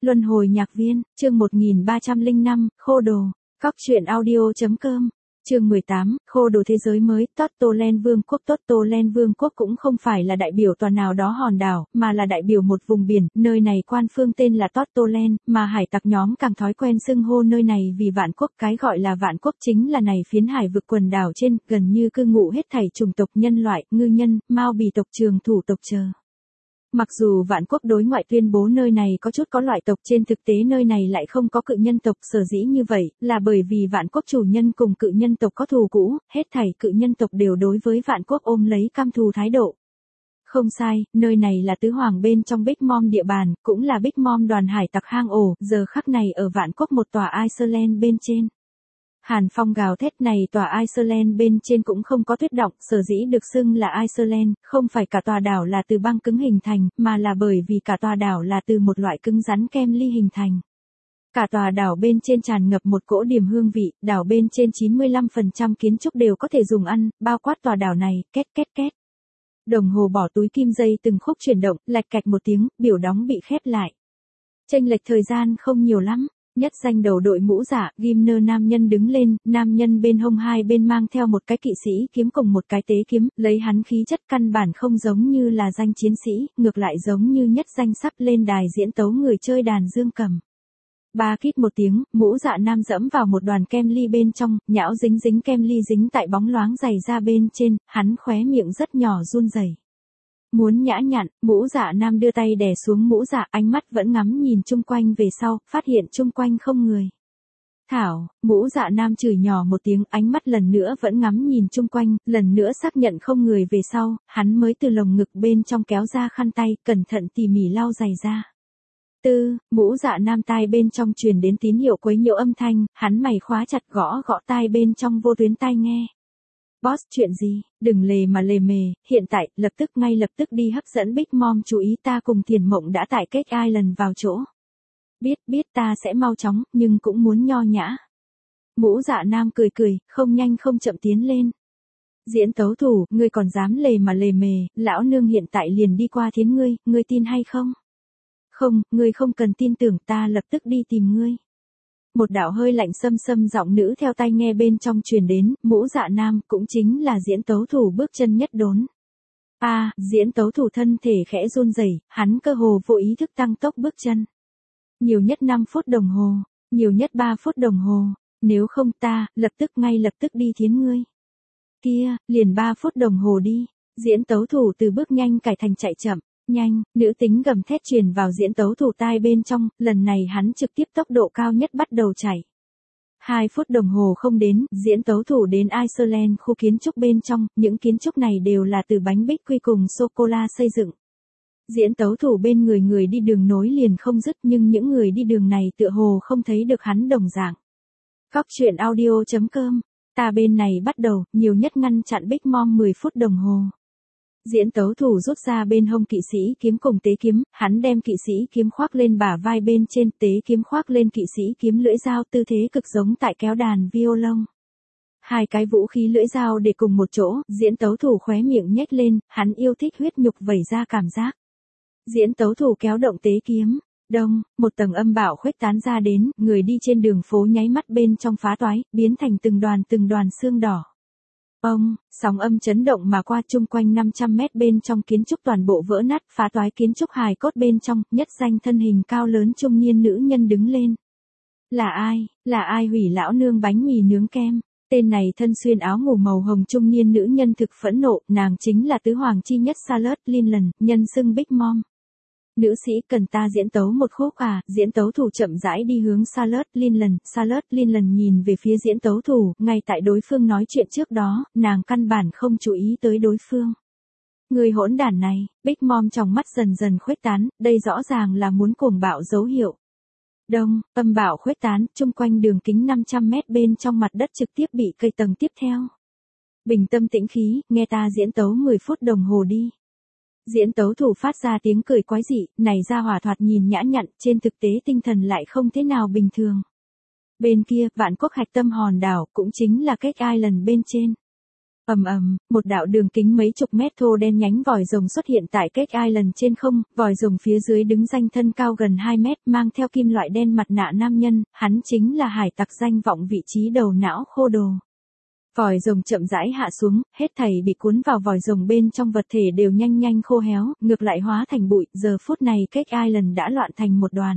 Luân hồi nhạc viên, chương 1305, khô đồ, cóc truyện audio.com, chương 18, khô đồ thế giới mới, Totoland Vương quốc. Totoland Vương quốc cũng không phải là đại biểu tòa nào đó hòn đảo, mà là đại biểu một vùng biển, nơi này quan phương tên là Totoland, mà hải tặc nhóm càng thói quen xưng hô nơi này vì vạn quốc. Cái gọi là vạn quốc chính là này phiến hải vực quần đảo trên, gần như cư ngụ hết thảy chủng tộc nhân loại, ngư nhân, Mao bì tộc, trường thủ tộc chờ. Mặc dù vạn quốc đối ngoại tuyên bố nơi này có chút có loại tộc, trên thực tế nơi này lại không có cự nhân tộc. Sở dĩ như vậy, là bởi vì vạn quốc chủ nhân cùng cự nhân tộc có thù cũ, hết thảy cự nhân tộc đều đối với vạn quốc ôm lấy căm thù thái độ. Không sai, nơi này là tứ hoàng bên trong Big Mom địa bàn, cũng là Big Mom đoàn hải tặc hang ổ, giờ khắc này ở vạn quốc một tòa Iceland bên trên. Hàn phong gào thét, này tòa Iceland bên trên cũng không có tuyết động, sở dĩ được xưng là Iceland, không phải cả tòa đảo là từ băng cứng hình thành, mà là bởi vì cả tòa đảo là từ một loại cứng rắn kem ly hình thành. Cả tòa đảo bên trên tràn ngập một cỗ điểm hương vị, đảo bên trên 95% kiến trúc đều có thể dùng ăn, bao quát tòa đảo này, két két két. Đồng hồ bỏ túi kim dây từng khúc chuyển động, lạch cạch một tiếng, biểu đóng bị khép lại. Chênh lệch thời gian không nhiều lắm. Nhất danh đầu đội mũ giả, Gimner nam nhân đứng lên, nam nhân bên hông hai bên mang theo một cái kỵ sĩ kiếm cùng một cái tế kiếm, lấy hắn khí chất căn bản không giống như là danh chiến sĩ, ngược lại giống như nhất danh sắp lên đài diễn tấu người chơi đàn dương cầm. Ba kít một tiếng, mũ dạ nam dẫm vào một đoàn kem ly bên trong, nhão dính dính kem ly dính tại bóng loáng dày ra bên trên, hắn khóe miệng rất nhỏ run rẩy. Muốn nhã nhặn, mũ dạ nam đưa tay đè xuống mũ dạ, ánh mắt vẫn ngắm nhìn chung quanh về sau, phát hiện chung quanh không người. Thảo, mũ dạ nam chửi nhỏ một tiếng, ánh mắt lần nữa vẫn ngắm nhìn chung quanh, lần nữa xác nhận không người về sau, hắn mới từ lồng ngực bên trong kéo ra khăn tay, cẩn thận tỉ mỉ lau giày ra. Mũ dạ nam tai bên trong truyền đến tín hiệu quấy nhiễu âm thanh, hắn mày khóa chặt gõ gõ tai bên trong vô tuyến tai nghe. Boss, chuyện gì, đừng lề mà lề mề, hiện tại, ngay lập tức đi hấp dẫn Big Mom chú ý, ta cùng Tiền Mộng đã tại Cake Island vào chỗ. Biết ta sẽ mau chóng, nhưng cũng muốn nho nhã. Mũ dạ nam cười cười, không nhanh không chậm tiến lên. Diễn tấu thủ, ngươi còn dám lề mà lề mề, lão nương hiện tại liền đi qua thiến ngươi tin hay không? Không, ngươi không cần tin tưởng, ta lập tức đi tìm ngươi. Một đạo hơi lạnh xâm giọng nữ theo tai nghe bên trong truyền đến, mũ dạ nam cũng chính là diễn tấu thủ bước chân nhất đốn. Diễn tấu thủ thân thể khẽ run rẩy, hắn cơ hồ vô ý thức tăng tốc bước chân. Nhiều nhất 5 phút đồng hồ, nhiều nhất 3 phút đồng hồ, nếu không ta, ngay lập tức đi thiến ngươi. Kia, liền 3 phút đồng hồ đi, diễn tấu thủ từ bước nhanh cải thành chạy chậm. Nhanh, nữ tính gầm thét truyền vào diễn tấu thủ tai bên trong, lần này hắn trực tiếp tốc độ cao nhất bắt đầu chạy. 2 phút đồng hồ không đến, diễn tấu thủ đến Iceland khu kiến trúc bên trong, những kiến trúc này đều là từ bánh bích quy cùng sô-cô-la xây dựng. Diễn tấu thủ bên người đi đường nối liền không dứt, nhưng những người đi đường này tựa hồ không thấy được hắn đồng dạng. Cóc truyện audio.com, ta bên này bắt đầu, nhiều nhất ngăn chặn Big Mom 10 phút đồng hồ. Diễn tấu thủ rút ra bên hông kỵ sĩ kiếm cùng tế kiếm, hắn đem kỵ sĩ kiếm khoác lên bả vai bên trên, tế kiếm khoác lên kỵ sĩ kiếm lưỡi dao, tư thế cực giống tại kéo đàn violon. Hai cái vũ khí lưỡi dao để cùng một chỗ, diễn tấu thủ khóe miệng nhếch lên, hắn yêu thích huyết nhục vẩy ra cảm giác. Diễn tấu thủ kéo động tế kiếm, một tầng âm bạo khuếch tán ra đến, người đi trên đường phố nháy mắt bên trong phá toái, biến thành từng đoàn xương đỏ. Sóng âm chấn động mà qua, chung quanh 500 mét bên trong kiến trúc toàn bộ vỡ nát, phá toái kiến trúc hài cốt bên trong, nhất danh thân hình cao lớn trung niên nữ nhân đứng lên. Là ai hủy lão nương bánh mì nướng kem? Tên này thân xuyên áo ngủ màu hồng trung niên nữ nhân thực phẫn nộ, nàng chính là tứ hoàng chi nhất Charlotte Linland, nhân xưng Big Mom. Nữ sĩ, cần ta diễn tấu một khúc à? Diễn tấu thủ chậm rãi đi hướng Charlotte Linland nhìn về phía diễn tấu thủ, ngay tại đối phương nói chuyện trước đó, nàng căn bản không chú ý tới đối phương. Người hỗn đản này, Big Mom trong mắt dần dần khuếch tán, đây rõ ràng là muốn cuồng bạo dấu hiệu. Âm bạo khuếch tán, chung quanh đường kính 500 mét bên trong mặt đất trực tiếp bị cây tầng tiếp theo. Bình tâm tĩnh khí, nghe ta diễn tấu 10 phút đồng hồ đi. Diễn tấu thủ phát ra tiếng cười quái dị, này ra hỏa thoạt nhìn nhã nhặn, trên thực tế tinh thần lại không thế nào bình thường. Bên kia, vạn quốc hạch tâm hòn đảo, cũng chính là Cake Island bên trên. Ầm ầm, một đạo đường kính mấy chục mét thô đen nhánh vòi rồng xuất hiện tại Cake Island trên không, vòi rồng phía dưới đứng danh thân cao gần 2 mét, mang theo kim loại đen mặt nạ nam nhân, hắn chính là hải tặc danh vọng vị trí đầu não khô đồ. Vòi rồng chậm rãi hạ xuống, hết thảy bị cuốn vào vòi rồng bên trong vật thể đều nhanh nhanh khô héo, ngược lại hóa thành bụi, giờ phút này Cake Island đã loạn thành một đoàn.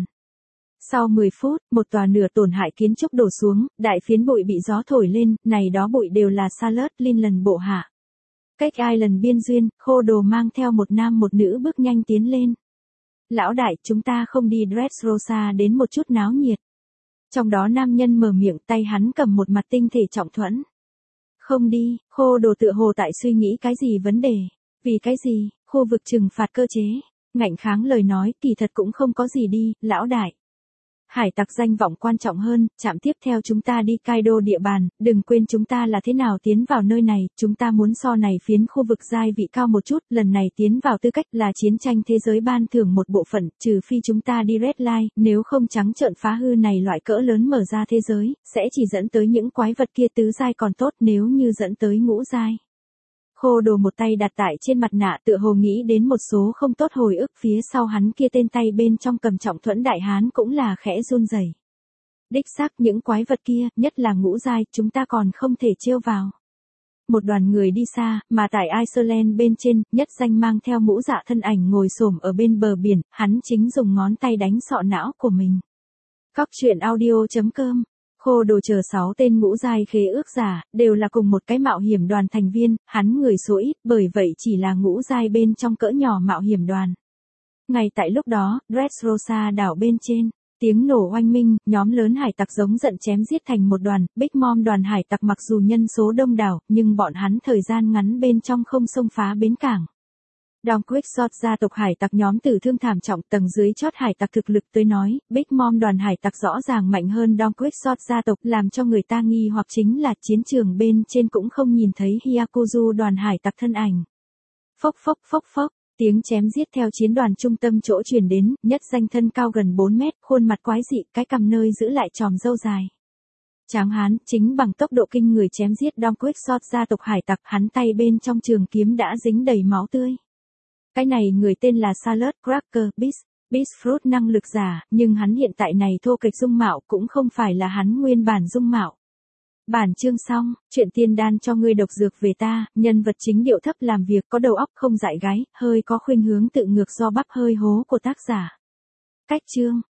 Sau 10 phút, một tòa nửa tổn hại kiến trúc đổ xuống, đại phiến bụi bị gió thổi lên, này đó bụi đều là Salad Lincoln bộ hạ. Cake Island biên duyên, khô đồ mang theo một nam một nữ bước nhanh tiến lên. Lão đại, chúng ta không đi Dressrosa đến một chút náo nhiệt. Trong đó nam nhân mở miệng, tay hắn cầm một mặt tinh thể trọng thuẫn. Không đi, khô đồ tựa hồ tại suy nghĩ cái gì vấn đề. Vì cái gì, khu vực trừng phạt cơ chế. Ngạnh kháng lời nói, kỳ thật cũng không có gì đi, lão đại. Hải tặc danh vọng quan trọng hơn, chạm tiếp theo chúng ta đi Kaido địa bàn, đừng quên chúng ta là thế nào tiến vào nơi này, chúng ta muốn so này phiến khu vực giai vị cao một chút, lần này tiến vào tư cách là chiến tranh thế giới ban thưởng một bộ phận, trừ phi chúng ta đi Red Line, nếu không trắng trợn phá hư này loại cỡ lớn mở ra thế giới, sẽ chỉ dẫn tới những quái vật kia tứ giai còn tốt nếu như dẫn tới ngũ giai. Khô đồ một tay đặt tại trên mặt nạ tựa hồ nghĩ đến một số không tốt hồi ức phía sau hắn kia tên tay bên trong cầm trọng thuẫn đại hán cũng là khẽ run rẩy. Đích xác những quái vật kia, nhất là ngũ giai, chúng ta còn không thể trêu vào. Một đoàn người đi xa, mà tại Iceland bên trên, nhất danh mang theo mũ dạ thân ảnh ngồi xổm ở bên bờ biển, hắn chính dùng ngón tay đánh sọ não của mình. Cóc truyện audio.com Khô đồ chờ 6 tên ngũ giai khế ước giả, đều là cùng một cái mạo hiểm đoàn thành viên, hắn người số ít, bởi vậy chỉ là ngũ giai bên trong cỡ nhỏ mạo hiểm đoàn. Ngay tại lúc đó, Dressrosa đảo bên trên, tiếng nổ oanh minh, nhóm lớn hải tặc giống giận chém giết thành một đoàn, Big Mom đoàn hải tặc mặc dù nhân số đông đảo, nhưng bọn hắn thời gian ngắn bên trong không xông phá bến cảng. Don Quixote gia tộc hải tặc nhóm tử thương thảm trọng, tầng dưới chót hải tặc thực lực tới nói, Big Mom đoàn hải tặc rõ ràng mạnh hơn Don Quixote gia tộc, làm cho người ta nghi hoặc chính là chiến trường bên trên cũng không nhìn thấy Hyakuzu đoàn hải tặc thân ảnh. Phốc phốc phốc phốc, tiếng chém giết theo chiến đoàn trung tâm chỗ truyền đến, nhất danh thân cao gần 4 mét, khuôn mặt quái dị, cái cằm nơi giữ lại tròm râu dài. Tráng hán, chính bằng tốc độ kinh người chém giết Don Quixote gia tộc hải tặc, hắn tay bên trong trường kiếm đã dính đầy máu tươi. Cái này người tên là Salad Cracker Beast Fruit năng lực giả, nhưng hắn hiện tại này thô kệch dung mạo cũng không phải là hắn nguyên bản dung mạo. Bản chương xong, chuyện tiên đan cho ngươi độc dược về ta, nhân vật chính điệu thấp làm việc có đầu óc không dại gái, hơi có khuynh hướng tự ngược do bắp hơi hố của tác giả. Cách chương.